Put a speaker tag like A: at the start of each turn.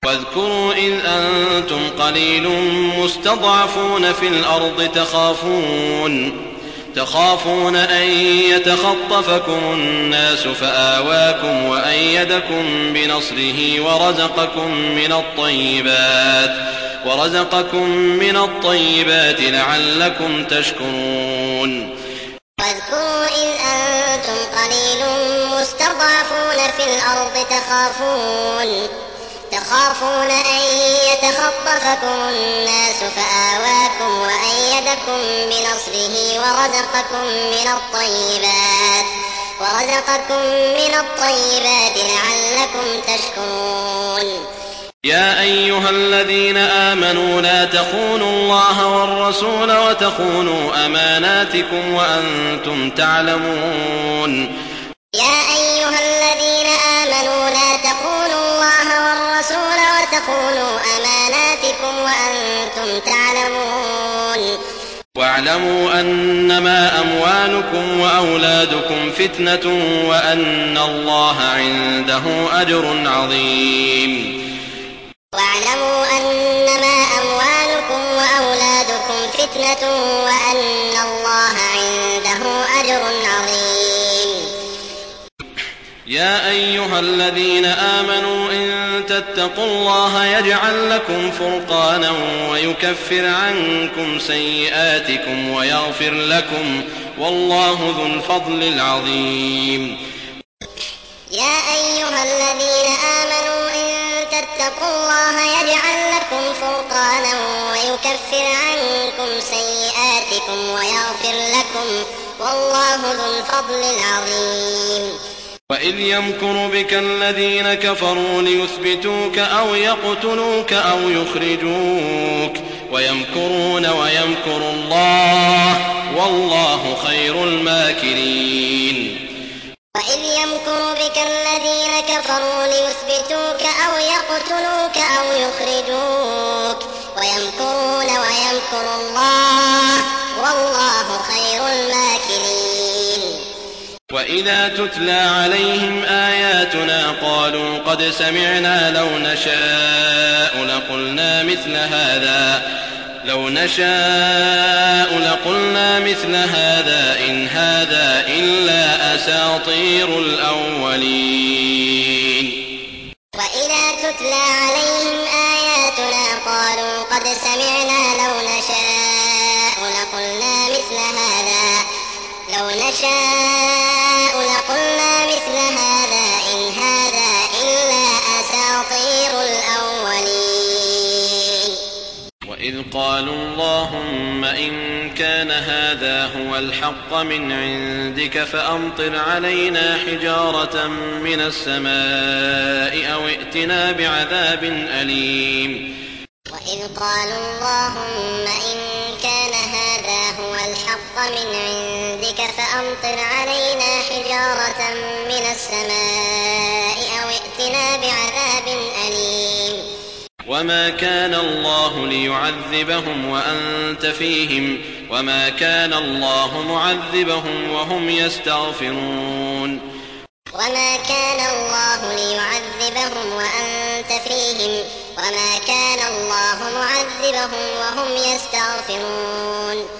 A: واذكروا إذ أنتم قليل مستضعفون في الأرض تخافون أن يتخطفكم الناس فآواكم وأيدكم بنصره ورزقكم من الطيبات لعلكم تشكرون.
B: واذكروا إذ أنتم قليل مستضعفون في الأرض تخافون أن يتخطفكم الناس فآواكم وأيدكم بنصره ورزقكم من الطيبات لعلكم تشكرون.
A: يا أيها الذين آمنوا لا تخونوا الله والرسول وتخونوا أماناتكم وأنتم تعلمون.
B: يا أيها الذين آمنوا لا تخونوا الله والرسول وتخونوا أماناتكم وأنتم تعلمون.
A: واعلموا أنما أموالكم وأولادكم فتنة وأن الله عنده أجر عظيم.
B: واعلموا أنما أموالكم وأولادكم فتنة وأن الله عنده أجر عظيم.
A: يا أيها الذين آمنوا إن تتقوا الله يجعل لكم فرقانا ويكفر عنكم سيئاتكم ويغفر لكم والله ذو الفضل العظيم.
B: يا أيها الذين آمنوا إن تتقوا الله يجعل لكم فرقانا ويكفر عنكم سيئاتكم ويغفر لكم والله ذو الفضل العظيم.
A: وإذ يمكر بك الذين كفروا ليثبتوك أو يقتلوك أو يخرجوك ويمكرون ويمكر الله والله خير الماكرين.
B: وإذ يمكر بك الذين كفروا ليثبتوك أو يقتلوك أو يخرجوك ويمكرون ويمكر الله والله خير الماكرين.
A: وإذا تتلى عليهم آياتنا قالوا قد سمعنا لو نشاء لقلنا مثل هذا إن هذا إلا أساطير الأولين.
B: وإذا تتلى عليهم آياتنا قالوا قد سمعنا لو نشاء لقلنا مثل هذا إن هذا إلا أساطير الأولين.
A: وإذ قالوا اللهم إن كان هذا هو الحق من عندك فأمطر علينا حجارة من السماء أو ائتنا بعذاب أليم.
B: وإذ قالوا اللهم إن كان هذا هو الحق من عندك فأمطر علينا حجارة من السماء أو ائتنا بعذاب أليم.
A: وما كان الله ليعذبهم وأنت فيهم وما كان الله معذبهم وهم يستغفرون.
B: وما كان الله ليعذبهم وأنت فيهم وما كان الله معذبهم وهم يستغفرون.